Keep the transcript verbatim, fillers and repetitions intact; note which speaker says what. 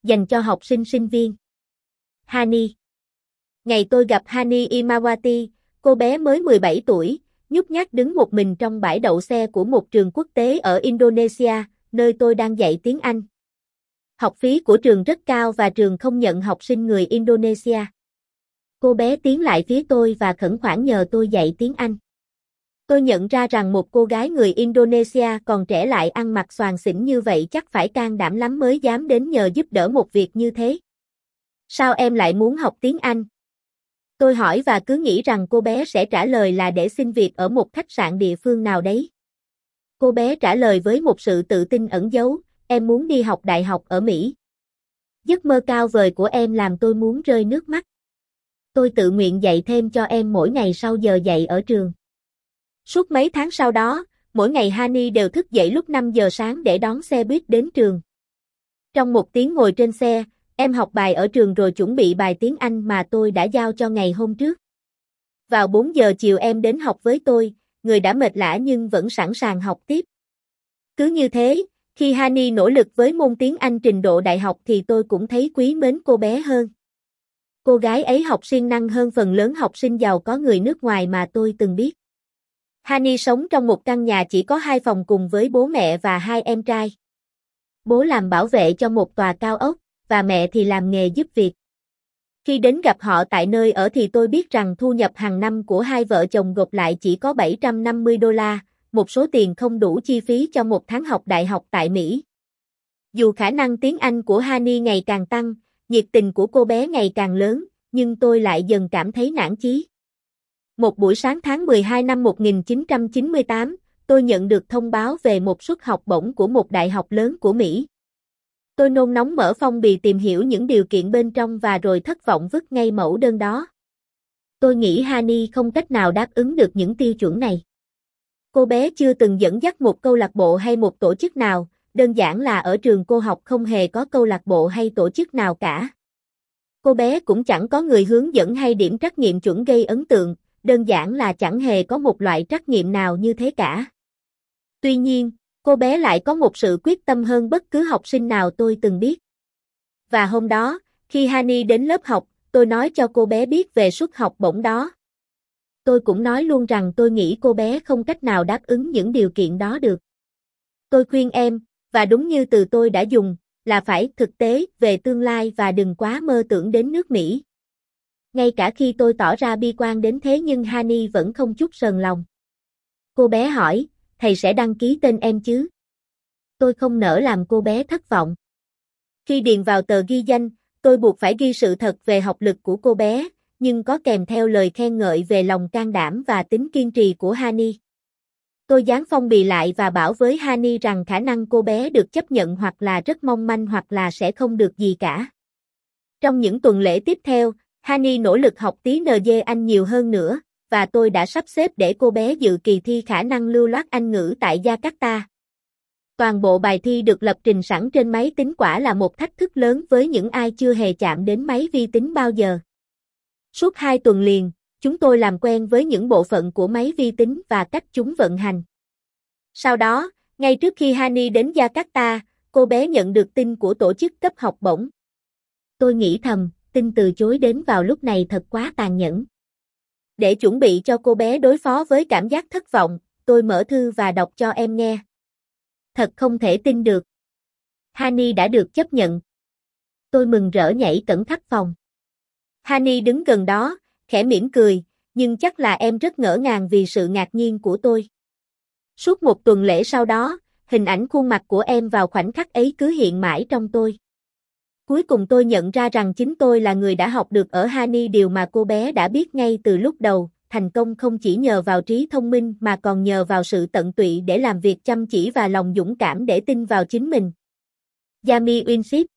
Speaker 1: dành cho học sinh sinh viên. Hani. Ngày tôi gặp Hani Imawati, cô bé mới mười bảy tuổi, nhút nhát đứng một mình trong bãi đậu xe của một trường quốc tế ở Indonesia, nơi tôi đang dạy tiếng Anh. Học phí của trường rất cao và trường không nhận học sinh người Indonesia. Cô bé tiến lại phía tôi và khẩn khoản nhờ tôi dạy tiếng Anh. Tôi nhận ra rằng một cô gái người Indonesia còn trẻ lại ăn mặc xoàng xỉnh như vậy chắc phải can đảm lắm mới dám đến nhờ giúp đỡ một việc như thế. Sao em lại muốn học tiếng Anh? Tôi hỏi và cứ nghĩ rằng cô bé sẽ trả lời là để xin việc ở một khách sạn địa phương nào đấy. Cô bé trả lời với một sự tự tin ẩn giấu, em muốn đi học đại học ở Mỹ. Giấc mơ cao vời của em làm tôi muốn rơi nước mắt. Tôi tự nguyện dạy thêm cho em mỗi ngày sau giờ dạy ở trường. Suốt mấy tháng sau đó, mỗi ngày Hani đều thức dậy lúc năm giờ sáng để đón xe buýt đến trường. Trong một tiếng ngồi trên xe, em học bài ở trường rồi chuẩn bị bài tiếng Anh mà tôi đã giao cho ngày hôm trước. Vào bốn giờ chiều em đến học với tôi, người đã mệt lả nhưng vẫn sẵn sàng học tiếp. Cứ như thế, khi Hani nỗ lực với môn tiếng Anh trình độ đại học thì tôi cũng thấy quý mến cô bé hơn. Cô gái ấy học siêng năng hơn phần lớn học sinh giàu có người nước ngoài mà tôi từng biết. Hani sống trong một căn nhà chỉ có hai phòng cùng với bố mẹ và hai em trai. Bố làm bảo vệ cho một tòa cao ốc, và mẹ thì làm nghề giúp việc. Khi đến gặp họ tại nơi ở thì tôi biết rằng thu nhập hàng năm của hai vợ chồng gộp lại chỉ có bảy trăm năm mươi đô la, một số tiền không đủ chi phí cho một tháng học đại học tại Mỹ. Dù khả năng tiếng Anh của Hani ngày càng tăng, nhiệt tình của cô bé ngày càng lớn, nhưng tôi lại dần cảm thấy nản chí. Một buổi sáng tháng mười hai năm một nghìn chín trăm chín mươi tám, tôi nhận được thông báo về một suất học bổng của một đại học lớn của Mỹ. Tôi nôn nóng mở phong bì tìm hiểu những điều kiện bên trong và rồi thất vọng vứt ngay mẫu đơn đó. Tôi nghĩ Hani không cách nào đáp ứng được những tiêu chuẩn này. Cô bé chưa từng dẫn dắt một câu lạc bộ hay một tổ chức nào, đơn giản là ở trường cô học không hề có câu lạc bộ hay tổ chức nào cả. Cô bé cũng chẳng có người hướng dẫn hay điểm trắc nghiệm chuẩn gây ấn tượng, đơn giản là chẳng hề có một loại trắc nghiệm nào như thế cả. Tuy nhiên, cô bé lại có một sự quyết tâm hơn bất cứ học sinh nào tôi từng biết. Và hôm đó, khi Hani đến lớp học, tôi nói cho cô bé biết về suất học bổng đó. Tôi cũng nói luôn rằng tôi nghĩ cô bé không cách nào đáp ứng những điều kiện đó được. Tôi khuyên em, và đúng như từ tôi đã dùng, là phải thực tế về tương lai và đừng quá mơ tưởng đến nước Mỹ. Ngay cả khi tôi tỏ ra bi quan đến thế nhưng Hani vẫn không chút sờn lòng. Cô bé hỏi, thầy sẽ đăng ký tên em chứ? Tôi không nỡ làm cô bé thất vọng. Khi điền vào tờ ghi danh, tôi buộc phải ghi sự thật về học lực của cô bé, nhưng có kèm theo lời khen ngợi về lòng can đảm và tính kiên trì của Hani. Tôi dán phong bì lại và bảo với Hani rằng khả năng cô bé được chấp nhận hoặc là rất mong manh hoặc là sẽ không được gì cả. Trong những tuần lễ tiếp theo, Hani nỗ lực học tí en giê Anh nhiều hơn nữa, và tôi đã sắp xếp để cô bé dự kỳ thi khả năng lưu loát Anh ngữ tại Jakarta. Toàn bộ bài thi được lập trình sẵn trên máy tính quả là một thách thức lớn với những ai chưa hề chạm đến máy vi tính bao giờ. Suốt hai tuần liền, chúng tôi làm quen với những bộ phận của máy vi tính và cách chúng vận hành. Sau đó, ngay trước khi Hani đến Jakarta, cô bé nhận được tin của tổ chức cấp học bổng. Tôi nghĩ thầm, tin từ chối đến vào lúc này thật quá tàn nhẫn. Để chuẩn bị cho cô bé đối phó với cảm giác thất vọng, tôi mở thư và đọc cho em nghe. Thật không thể tin được. Hani đã được chấp nhận. Tôi mừng rỡ nhảy cẩn thắt phòng. Hani đứng gần đó, khẽ mỉm cười, nhưng chắc là em rất ngỡ ngàng vì sự ngạc nhiên của tôi. Suốt một tuần lễ sau đó, hình ảnh khuôn mặt của em vào khoảnh khắc ấy cứ hiện mãi trong tôi. Cuối cùng tôi nhận ra rằng chính tôi là người đã học được ở Hani điều mà cô bé đã biết ngay từ lúc đầu, thành công không chỉ nhờ vào trí thông minh mà còn nhờ vào sự tận tụy để làm việc chăm chỉ và lòng dũng cảm để tin vào chính mình. Yami Winship